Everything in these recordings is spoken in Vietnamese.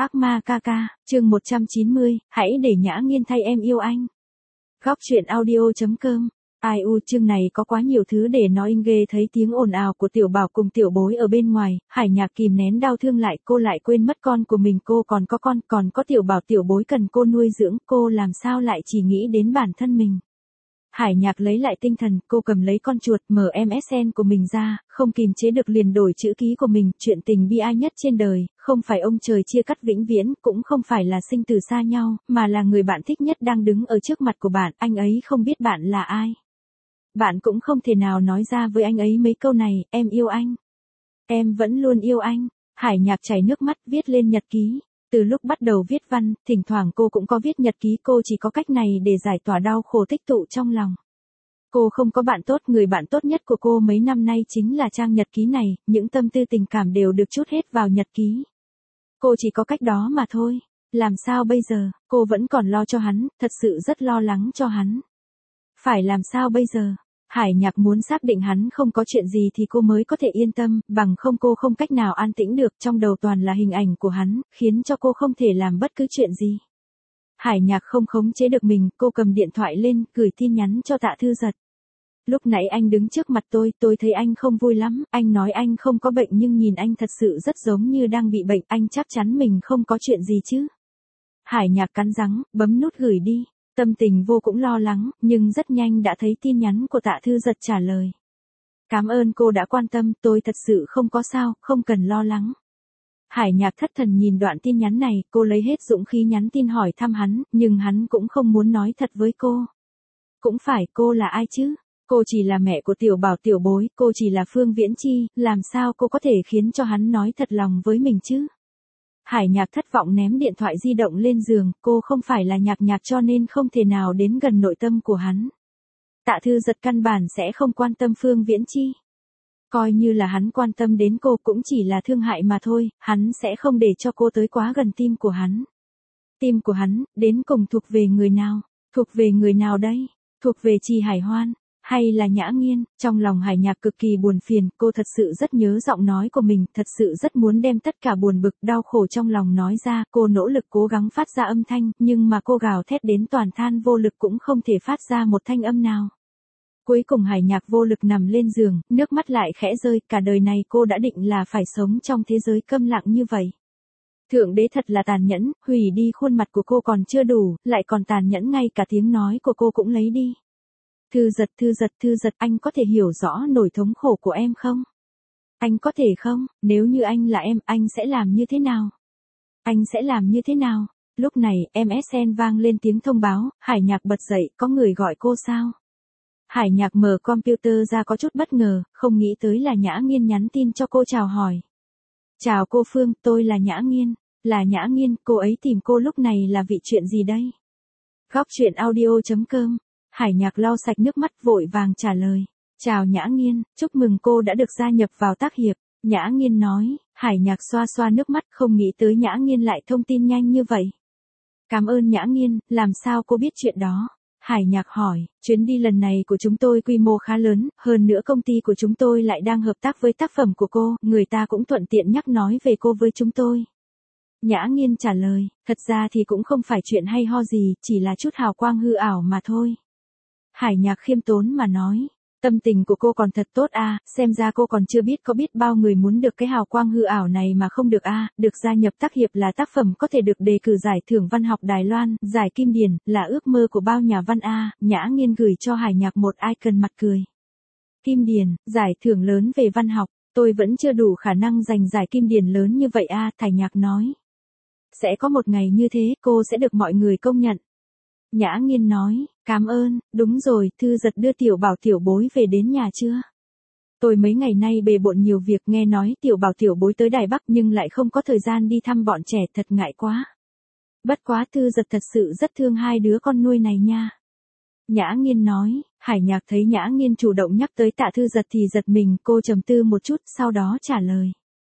Ác ma ca ca, chương 190, hãy để Nhã Nghiên thay em yêu anh. Góc truyện audio.com. Ai u, chương này có quá nhiều thứ để nói ghê. Thấy tiếng ồn ào của Tiểu Bảo cùng Tiểu Bối ở bên ngoài, Hải Nhạc kìm nén đau thương lại, cô lại quên mất con của mình, cô còn có con, còn có Tiểu Bảo Tiểu Bối cần cô nuôi dưỡng, cô làm sao lại chỉ nghĩ đến bản thân mình. Hải Nhạc lấy lại tinh thần, cô cầm lấy con chuột, mở MSN của mình ra, không kìm chế được liền đổi chữ ký của mình, chuyện tình bi ai nhất trên đời, không phải ông trời chia cắt vĩnh viễn, cũng không phải là sinh tử xa nhau, mà là người bạn thích nhất đang đứng ở trước mặt của bạn, anh ấy không biết bạn là ai. Bạn cũng không thể nào nói ra với anh ấy mấy câu này, em yêu anh. Em vẫn luôn yêu anh. Hải Nhạc chảy nước mắt viết lên nhật ký. Từ lúc bắt đầu viết văn, thỉnh thoảng cô cũng có viết nhật ký, cô chỉ có cách này để giải tỏa đau khổ tích tụ trong lòng. Cô không có bạn tốt, người bạn tốt nhất của cô mấy năm nay chính là trang nhật ký này, những tâm tư tình cảm đều được trút hết vào nhật ký. Cô chỉ có cách đó mà thôi. Làm sao bây giờ, cô vẫn còn lo cho hắn, thật sự rất lo lắng cho hắn. Phải làm sao bây giờ? Hải Nhạc muốn xác định hắn không có chuyện gì thì cô mới có thể yên tâm, bằng không cô không cách nào an tĩnh được, trong đầu toàn là hình ảnh của hắn, khiến cho cô không thể làm bất cứ chuyện gì. Hải Nhạc không khống chế được mình, cô cầm điện thoại lên, gửi tin nhắn cho Tạ Thư Giật. Lúc nãy anh đứng trước mặt tôi thấy anh không vui lắm, anh nói anh không có bệnh nhưng nhìn anh thật sự rất giống như đang bị bệnh, anh chắc chắn mình không có chuyện gì chứ. Hải Nhạc cắn răng, bấm nút gửi đi. Tâm tình vô cũng lo lắng, nhưng rất nhanh đã thấy tin nhắn của Tạ Thư Giật trả lời. Cảm ơn cô đã quan tâm, tôi thật sự không có sao, không cần lo lắng. Hải Nhạc thất thần nhìn đoạn tin nhắn này, cô lấy hết dũng khí nhắn tin hỏi thăm hắn, nhưng hắn cũng không muốn nói thật với cô. Cũng phải, cô là ai chứ? Cô chỉ là mẹ của Tiểu Bảo Tiểu Bối, cô chỉ là Phương Viễn Chi, làm sao cô có thể khiến cho hắn nói thật lòng với mình chứ? Hải Nhạc thất vọng ném điện thoại di động lên giường, cô không phải là Nhạc cho nên không thể nào đến gần nội tâm của hắn. Tạ Thư Giật căn bản sẽ không quan tâm Phương Viễn Chi. Coi như là hắn quan tâm đến cô cũng chỉ là thương hại mà thôi, hắn sẽ không để cho cô tới quá gần tim của hắn. Tim của hắn, đến cùng thuộc về người nào? Thuộc về người nào đây? Thuộc về Trì Hải Hoan? Hay là Nhã Nghiên? Trong lòng Hải Nhạc cực kỳ buồn phiền, cô thật sự rất nhớ giọng nói của mình, thật sự rất muốn đem tất cả buồn bực, đau khổ trong lòng nói ra, cô nỗ lực cố gắng phát ra âm thanh, nhưng mà cô gào thét đến toàn than vô lực cũng không thể phát ra một thanh âm nào. Cuối cùng Hải Nhạc vô lực nằm lên giường, nước mắt lại khẽ rơi, cả đời này cô đã định là phải sống trong thế giới câm lặng như vậy. Thượng đế thật là tàn nhẫn, hủy đi khuôn mặt của cô còn chưa đủ, lại còn tàn nhẫn ngay cả tiếng nói của cô cũng lấy đi. Thư Giật, anh có thể hiểu rõ nỗi thống khổ của em không? Anh có thể không? Nếu như anh là em, anh sẽ làm như thế nào? Anh sẽ làm như thế nào? Lúc này, MSN vang lên tiếng thông báo, Hải Nhạc bật dậy, có người gọi cô sao? Hải Nhạc mở computer ra có chút bất ngờ, không nghĩ tới là Nhã Nghiên nhắn tin cho cô chào hỏi. Chào cô Phương, tôi là Nhã Nghiên. Là Nhã Nghiên, cô ấy tìm cô lúc này là vì chuyện gì đây? Góc truyện audio.com. Hải Nhạc lau sạch nước mắt vội vàng trả lời. Chào Nhã Nghiên, chúc mừng cô đã được gia nhập vào tác hiệp. Nhã Nghiên nói. Hải Nhạc xoa xoa nước mắt, không nghĩ tới Nhã Nghiên lại thông tin nhanh như vậy. Cảm ơn Nhã Nghiên, làm sao cô biết chuyện đó? Hải Nhạc hỏi, chuyến đi lần này của chúng tôi quy mô khá lớn, hơn nữa công ty của chúng tôi lại đang hợp tác với tác phẩm của cô, người ta cũng thuận tiện nhắc nói về cô với chúng tôi. Nhã Nghiên trả lời, thật ra thì cũng không phải chuyện hay ho gì, chỉ là chút hào quang hư ảo mà thôi. Hải Nhạc khiêm tốn mà nói, tâm tình của cô còn thật tốt à, xem ra cô còn chưa biết có biết bao người muốn được cái hào quang hư ảo này mà không được à, được gia nhập tác hiệp là tác phẩm có thể được đề cử giải thưởng văn học Đài Loan, giải Kim Điền, là ước mơ của bao nhà văn à, Nhã Nghiên gửi cho Hải Nhạc một icon mặt cười. Kim Điền, giải thưởng lớn về văn học, tôi vẫn chưa đủ khả năng giành giải Kim Điền lớn như vậy à, Hải Nhạc nói. Sẽ có một ngày như thế, cô sẽ được mọi người công nhận. Nhã Nghiên nói, cảm ơn, đúng rồi, Thư Giật đưa Tiểu Bảo Tiểu Bối về đến nhà chưa? Tôi mấy ngày nay bề bộn nhiều việc, nghe nói Tiểu Bảo Tiểu Bối tới Đài Bắc nhưng lại không có thời gian đi thăm bọn trẻ, thật ngại quá. Bất quá Thư Giật thật sự rất thương hai đứa con nuôi này nha. Nhã Nghiên nói, Hải Nhạc thấy Nhã Nghiên chủ động nhắc tới Tạ Thư Giật thì giật mình, cô trầm tư một chút, sau đó trả lời.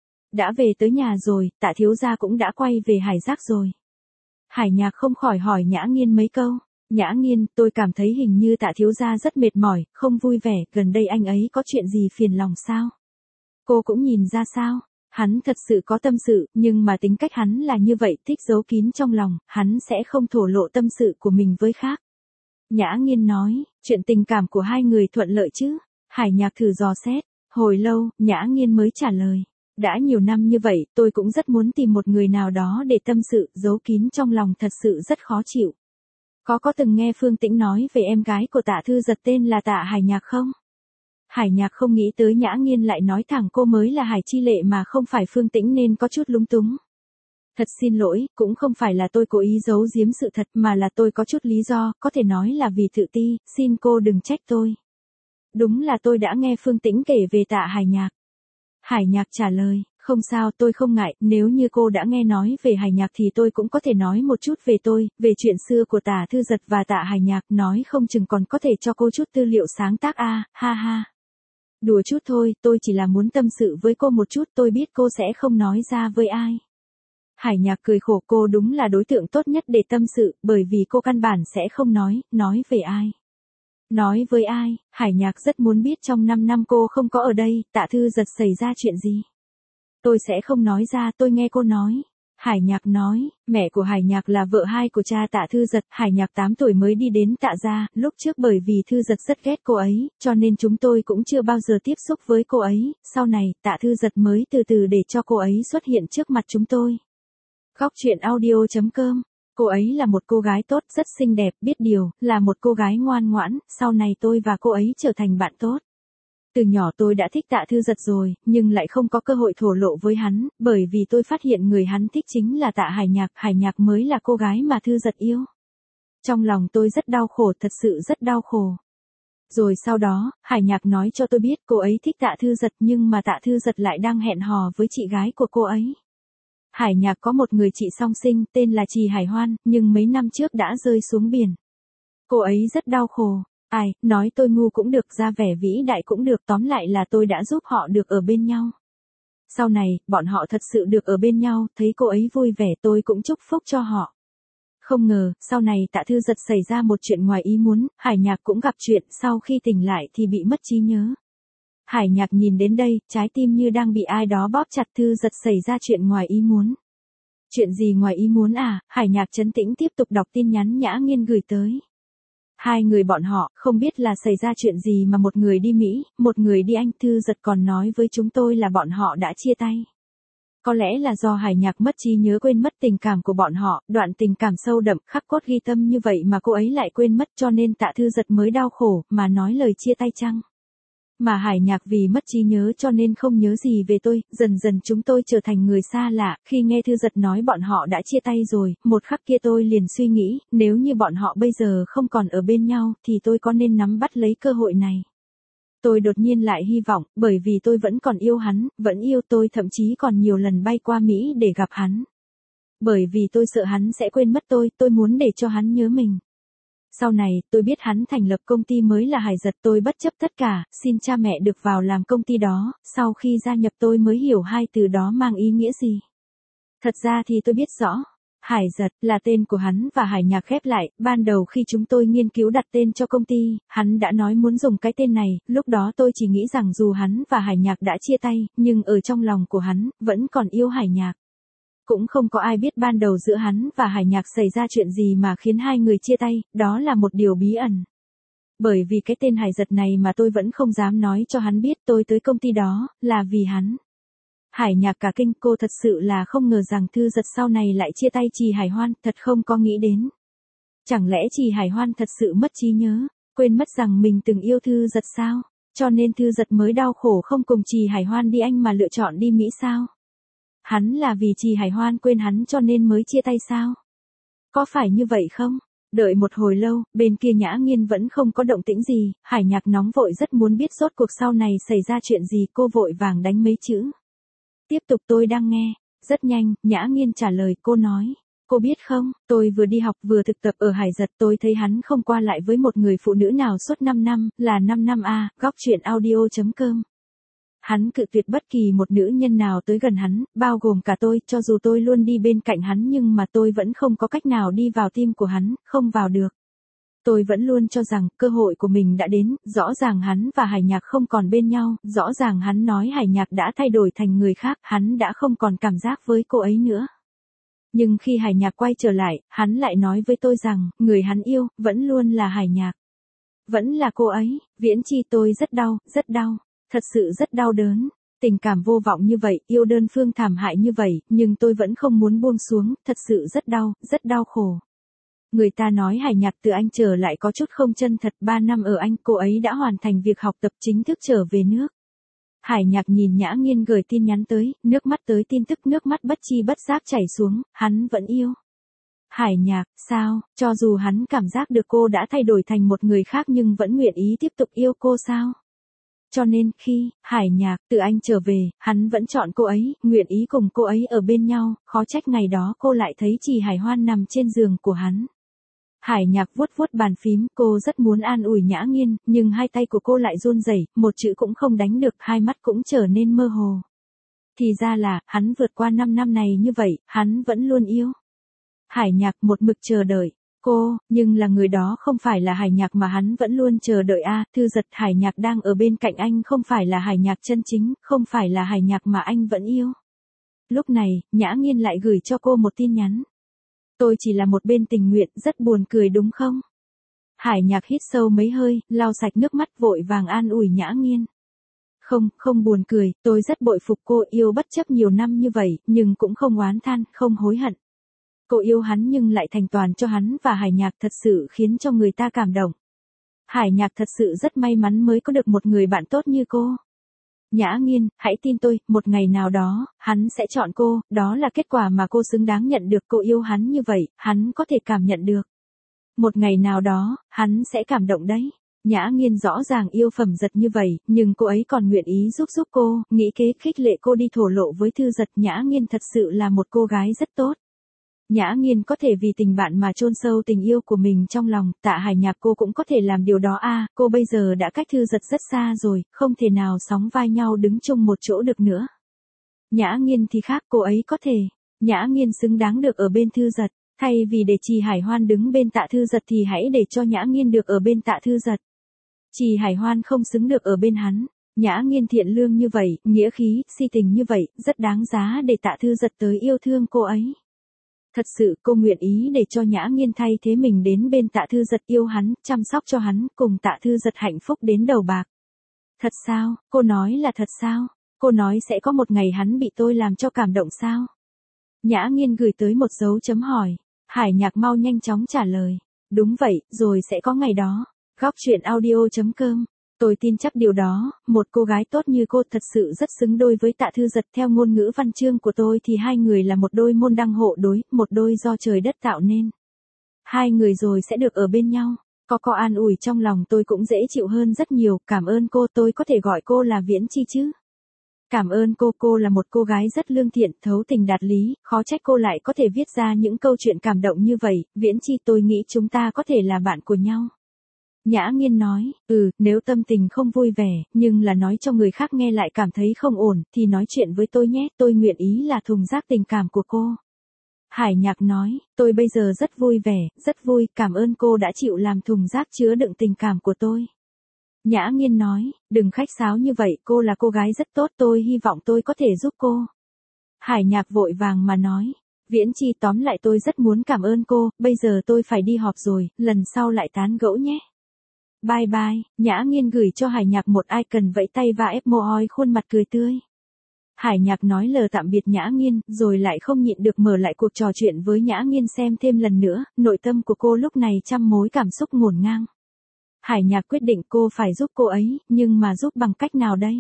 Đã về tới nhà rồi, Tạ thiếu gia cũng đã quay về Hải Giác rồi. Hải Nhạc không khỏi hỏi Nhã Nghiên mấy câu. Nhã Nghiên, tôi cảm thấy hình như Tạ thiếu gia rất mệt mỏi, không vui vẻ, gần đây anh ấy có chuyện gì phiền lòng sao? Cô cũng nhìn ra sao? Hắn thật sự có tâm sự, nhưng mà tính cách hắn là như vậy, thích giấu kín trong lòng, hắn sẽ không thổ lộ tâm sự của mình với khác. Nhã Nghiên nói, chuyện tình cảm của hai người thuận lợi chứ? Hải Nhạc thử dò xét, hồi lâu, Nhã Nghiên mới trả lời. Đã nhiều năm như vậy, tôi cũng rất muốn tìm một người nào đó để tâm sự, giấu kín trong lòng thật sự rất khó chịu. Có từng nghe Phương Tĩnh nói về em gái của Tạ Thư Giật tên là Tạ Hải Nhạc không? Hải Nhạc không nghĩ tới Nhã Nghiên lại nói thẳng cô mới là Hải Chi Lệ mà không phải Phương Tĩnh nên có chút lúng túng. Thật xin lỗi, cũng không phải là tôi cố ý giấu giếm sự thật mà là tôi có chút lý do, có thể nói là vì tự ti, xin cô đừng trách tôi. Đúng là tôi đã nghe Phương Tĩnh kể về Tạ Hải Nhạc. Hải Nhạc trả lời, không sao tôi không ngại, nếu như cô đã nghe nói về Hải Nhạc thì tôi cũng có thể nói một chút về tôi, về chuyện xưa của Tạ Thư Giật và Tạ Hải Nhạc, nói không chừng còn có thể cho cô chút tư liệu sáng tác ha ha. Đùa chút thôi, tôi chỉ là muốn tâm sự với cô một chút, tôi biết cô sẽ không nói ra với ai. Hải Nhạc cười khổ, cô đúng là đối tượng tốt nhất để tâm sự, bởi vì cô căn bản sẽ không nói về ai. Nói với ai? Hải Nhạc rất muốn biết trong 5 năm cô không có ở đây, Tạ Thư Giật xảy ra chuyện gì. Tôi sẽ không nói ra, tôi nghe cô nói. Hải Nhạc nói, mẹ của Hải Nhạc là vợ hai của cha Tạ Thư Giật, Hải Nhạc 8 tuổi mới đi đến Tạ gia, lúc trước bởi vì Thư Giật rất ghét cô ấy, cho nên chúng tôi cũng chưa bao giờ tiếp xúc với cô ấy, sau này, Tạ Thư Giật mới từ từ để cho cô ấy xuất hiện trước mặt chúng tôi. Góc truyện audio.com. Cô ấy là một cô gái tốt, rất xinh đẹp, biết điều, là một cô gái ngoan ngoãn, sau này tôi và cô ấy trở thành bạn tốt. Từ nhỏ tôi đã thích Tạ Thư Giật rồi, nhưng lại không có cơ hội thổ lộ với hắn, bởi vì tôi phát hiện người hắn thích chính là Tạ Hải Nhạc mới là cô gái mà Thư Giật yêu. Trong lòng tôi rất đau khổ, thật sự rất đau khổ. Rồi sau đó, Hải Nhạc nói cho tôi biết cô ấy thích Tạ Thư Giật nhưng mà Tạ Thư Giật lại đang hẹn hò với chị gái của cô ấy. Hải Nhạc có một người chị song sinh tên là Trì Hải Hoan, nhưng mấy năm trước đã rơi xuống biển. Cô ấy rất đau khổ. Ai, nói tôi ngu cũng được, ra vẻ vĩ đại cũng được, tóm lại là tôi đã giúp họ được ở bên nhau. Sau này, bọn họ thật sự được ở bên nhau, thấy cô ấy vui vẻ tôi cũng chúc phúc cho họ. Không ngờ, sau này Tạ Thư Giật xảy ra một chuyện ngoài ý muốn, Hải Nhạc cũng gặp chuyện, sau khi tỉnh lại thì bị mất trí nhớ. Hải Nhạc nhìn đến đây, trái tim như đang bị ai đó bóp chặt. Thư Giật xảy ra chuyện ngoài ý muốn. Chuyện gì ngoài ý muốn à? Hải Nhạc trấn tĩnh tiếp tục đọc tin nhắn Nhã Nghiên gửi tới. Hai người bọn họ, không biết là xảy ra chuyện gì mà một người đi Mỹ, một người đi Anh. Thư Giật còn nói với chúng tôi là bọn họ đã chia tay. Có lẽ là do Hải Nhạc mất trí nhớ, quên mất tình cảm của bọn họ, đoạn tình cảm sâu đậm, khắc cốt ghi tâm như vậy mà cô ấy lại quên mất, cho nên Tạ Thư Giật mới đau khổ, mà nói lời chia tay chăng? Mà Hải Nhạc vì mất trí nhớ cho nên không nhớ gì về tôi, dần dần chúng tôi trở thành người xa lạ, khi nghe Thư Giật nói bọn họ đã chia tay rồi, một khắc kia tôi liền suy nghĩ, nếu như bọn họ bây giờ không còn ở bên nhau, thì tôi có nên nắm bắt lấy cơ hội này. Tôi đột nhiên lại hy vọng, bởi vì tôi vẫn còn yêu hắn, vẫn yêu tôi, thậm chí còn nhiều lần bay qua Mỹ để gặp hắn. Bởi vì tôi sợ hắn sẽ quên mất tôi muốn để cho hắn nhớ mình. Sau này, tôi biết hắn thành lập công ty mới là Hải Giật, tôi bất chấp tất cả, xin cha mẹ được vào làm công ty đó, sau khi gia nhập tôi mới hiểu hai từ đó mang ý nghĩa gì. Thật ra thì tôi biết rõ, Hải Giật là tên của hắn và Hải Nhạc khép lại, ban đầu khi chúng tôi nghiên cứu đặt tên cho công ty, hắn đã nói muốn dùng cái tên này, lúc đó tôi chỉ nghĩ rằng dù hắn và Hải Nhạc đã chia tay, nhưng ở trong lòng của hắn, vẫn còn yêu Hải Nhạc. Cũng không có ai biết ban đầu giữa hắn và Hải Nhạc xảy ra chuyện gì mà khiến hai người chia tay, đó là một điều bí ẩn. Bởi vì cái tên Hải Giật này mà tôi vẫn không dám nói cho hắn biết tôi tới công ty đó, là vì hắn. Hải Nhạc cả kinh, cô thật sự là không ngờ rằng Thư Giật sau này lại chia tay Trì Hải Hoan, thật không có nghĩ đến. Chẳng lẽ Trì Hải Hoan thật sự mất trí nhớ, quên mất rằng mình từng yêu Thư Giật sao? Cho nên Thư Giật mới đau khổ không cùng Trì Hải Hoan đi Anh mà lựa chọn đi Mỹ sao? Hắn là vì Trì Hải Hoan quên hắn cho nên mới chia tay sao? Có phải như vậy không? Đợi một hồi lâu, bên kia Nhã Nghiên vẫn không có động tĩnh gì, Hải Nhạc nóng vội rất muốn biết rốt cuộc sau này xảy ra chuyện gì, cô vội vàng đánh mấy chữ. Tiếp tục, tôi đang nghe. Rất nhanh, Nhã Nghiên trả lời, cô nói. Cô biết không, tôi vừa đi học vừa thực tập ở Hải Giật, tôi thấy hắn không qua lại với một người phụ nữ nào suốt 5 năm, là 5 năm a. Góc truyện audio.com. Hắn cự tuyệt bất kỳ một nữ nhân nào tới gần hắn, bao gồm cả tôi, cho dù tôi luôn đi bên cạnh hắn nhưng mà tôi vẫn không có cách nào đi vào tim của hắn, không vào được. Tôi vẫn luôn cho rằng cơ hội của mình đã đến, rõ ràng hắn và Hải Nhạc không còn bên nhau, rõ ràng hắn nói Hải Nhạc đã thay đổi thành người khác, hắn đã không còn cảm giác với cô ấy nữa. Nhưng khi Hải Nhạc quay trở lại, hắn lại nói với tôi rằng, người hắn yêu, vẫn luôn là Hải Nhạc. Vẫn là cô ấy, Viễn Chi, tôi rất đau, thật sự rất đau đớn. Tình cảm vô vọng như vậy, yêu đơn phương thảm hại như vậy, nhưng tôi vẫn không muốn buông xuống, thật sự rất đau khổ. Người ta nói Hải Nhạc từ Anh trở lại có chút không chân thật, 3 năm ở Anh, cô ấy đã hoàn thành việc học tập chính thức trở về nước. Hải Nhạc nhìn Nhã Nghiên gửi tin nhắn tới, nước mắt tới tin tức, nước mắt bất chi bất giác chảy xuống, hắn vẫn yêu. Hải Nhạc, sao, cho dù hắn cảm giác được cô đã thay đổi thành một người khác nhưng vẫn nguyện ý tiếp tục yêu cô sao? Cho nên, khi Hải Nhạc từ Anh trở về, hắn vẫn chọn cô ấy, nguyện ý cùng cô ấy ở bên nhau, khó trách ngày đó cô lại thấy Trì Hải Hoan nằm trên giường của hắn. Hải Nhạc vuốt vuốt bàn phím, cô rất muốn an ủi Nhã Nghiên, nhưng hai tay của cô lại run rẩy, một chữ cũng không đánh được, hai mắt cũng trở nên mơ hồ. Thì ra là, hắn vượt qua 5 năm này như vậy, hắn vẫn luôn yêu. Hải Nhạc một mực chờ đợi cô, nhưng là người đó không phải là Hải Nhạc mà hắn vẫn luôn chờ đợi a. Thư Giật, Hải Nhạc đang ở bên cạnh anh không phải là Hải Nhạc chân chính, không phải là Hải Nhạc mà anh vẫn yêu. Lúc này, Nhã Nghiên lại gửi cho cô một tin nhắn. Tôi chỉ là một bên tình nguyện, rất buồn cười đúng không? Hải Nhạc hít sâu mấy hơi, lau sạch nước mắt, vội vàng an ủi Nhã Nghiên. Không buồn cười, tôi rất bội phục cô, yêu bất chấp nhiều năm như vậy, nhưng cũng không oán than, không hối hận. Cô yêu hắn nhưng lại thành toàn cho hắn và Hải Nhạc, thật sự khiến cho người ta cảm động. Hải Nhạc thật sự rất may mắn mới có được một người bạn tốt như cô. Nhã Nghiên, hãy tin tôi, một ngày nào đó, hắn sẽ chọn cô, đó là kết quả mà cô xứng đáng nhận được. Cô yêu hắn như vậy, hắn có thể cảm nhận được. Một ngày nào đó, hắn sẽ cảm động đấy. Nhã Nghiên rõ ràng yêu Phẩm Giật như vậy, nhưng cô ấy còn nguyện ý giúp cô, nghĩ kế khích lệ cô đi thổ lộ với Thư Giật. Nhã Nghiên thật sự là một cô gái rất tốt. Nhã Nghiên có thể vì tình bạn mà chôn sâu tình yêu của mình trong lòng, Tạ Hải Nhạc cô cũng có thể làm điều đó a. Cô bây giờ đã cách Thư Giật rất xa rồi, không thể nào sóng vai nhau đứng chung một chỗ được nữa. Nhã Nghiên thì khác, cô ấy có thể. Nhã Nghiên xứng đáng được ở bên Thư Giật, thay vì để Trì Hải Hoan đứng bên Tạ Thư Giật thì hãy để cho Nhã Nghiên được ở bên Tạ Thư Giật. Trì Hải Hoan không xứng được ở bên hắn. Nhã Nghiên thiện lương như vậy, nghĩa khí, si tình như vậy, rất đáng giá để Tạ Thư Giật tới yêu thương cô ấy. Thật sự cô nguyện ý để cho Nhã Nghiên thay thế mình đến bên Tạ Thư Giật, yêu hắn, chăm sóc cho hắn, cùng Tạ Thư Giật hạnh phúc đến đầu bạc. Thật sao, cô nói là thật sao? Cô nói sẽ có một ngày hắn bị tôi làm cho cảm động sao? Nhã Nghiên gửi tới một dấu chấm hỏi. Hải Nhạc mau nhanh chóng trả lời. Đúng vậy, rồi sẽ có ngày đó. Góc truyện audio.com. Tôi tin chắc điều đó, một cô gái tốt như cô thật sự rất xứng đôi với Tạ Thư Giật. Theo ngôn ngữ văn chương của tôi thì hai người là một đôi môn đăng hộ đối, một đôi do trời đất tạo nên. Hai người rồi sẽ được ở bên nhau. Có an ủi trong lòng tôi cũng dễ chịu hơn rất nhiều. Cảm ơn cô, tôi có thể gọi cô là Viễn Chi chứ? Cảm ơn cô là một cô gái rất lương thiện, thấu tình đạt lý, khó trách cô lại có thể viết ra những câu chuyện cảm động như vậy. Viễn Chi, tôi nghĩ chúng ta có thể là bạn của nhau. Nhã Nghiên nói, nếu tâm tình không vui vẻ, nhưng là nói cho người khác nghe lại cảm thấy không ổn, thì nói chuyện với tôi nhé, tôi nguyện ý là thùng rác tình cảm của cô. Hải Nhạc nói, tôi bây giờ rất vui vẻ, rất vui, cảm ơn cô đã chịu làm thùng rác chứa đựng tình cảm của tôi. Nhã Nghiên nói, đừng khách sáo như vậy, cô là cô gái rất tốt, tôi hy vọng tôi có thể giúp cô. Hải Nhạc vội vàng mà nói, Viễn Chi, tóm lại tôi rất muốn cảm ơn cô, bây giờ tôi phải đi họp rồi, lần sau lại tán gẫu nhé. Bye bye. Nhã Nghiên gửi cho Hải Nhạc một icon vẫy tay và emoji khuôn mặt cười tươi. Hải Nhạc nói lời tạm biệt Nhã Nghiên, rồi lại không nhịn được mở lại cuộc trò chuyện với Nhã Nghiên xem thêm lần nữa, nội tâm của cô lúc này trăm mối cảm xúc ngổn ngang. Hải Nhạc quyết định cô phải giúp cô ấy, nhưng mà giúp bằng cách nào đây?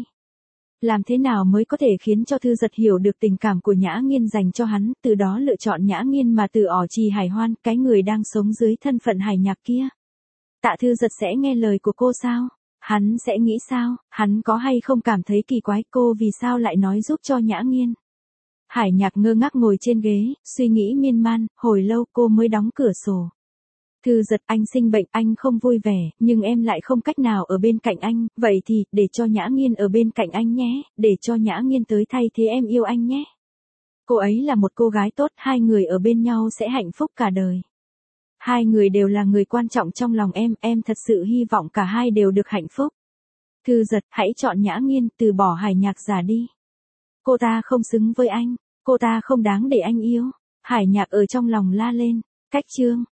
Làm thế nào mới có thể khiến cho Thư Giật hiểu được tình cảm của Nhã Nghiên dành cho hắn, từ đó lựa chọn Nhã Nghiên mà từ ỏ Trì Hải Hoan, cái người đang sống dưới thân phận Hải Nhạc kia? Tạ Thư Giật sẽ nghe lời của cô sao? Hắn sẽ nghĩ sao? Hắn có hay không cảm thấy kỳ quái, cô vì sao lại nói giúp cho Nhã Nghiên? Hải Nhạc ngơ ngác ngồi trên ghế, suy nghĩ miên man, hồi lâu cô mới đóng cửa sổ. Thư Giật, anh sinh bệnh, anh không vui vẻ, nhưng em lại không cách nào ở bên cạnh anh, vậy thì, để cho Nhã Nghiên ở bên cạnh anh nhé, để cho Nhã Nghiên tới thay thế em yêu anh nhé. Cô ấy là một cô gái tốt, hai người ở bên nhau sẽ hạnh phúc cả đời. Hai người đều là người quan trọng trong lòng em thật sự hy vọng cả hai đều được hạnh phúc. Thư Giật, hãy chọn Nhã Nghiên, từ bỏ Hải Nhạc Giả đi. Cô ta không xứng với anh, cô ta không đáng để anh yêu. Hải Nhạc ở trong lòng la lên. Cách chương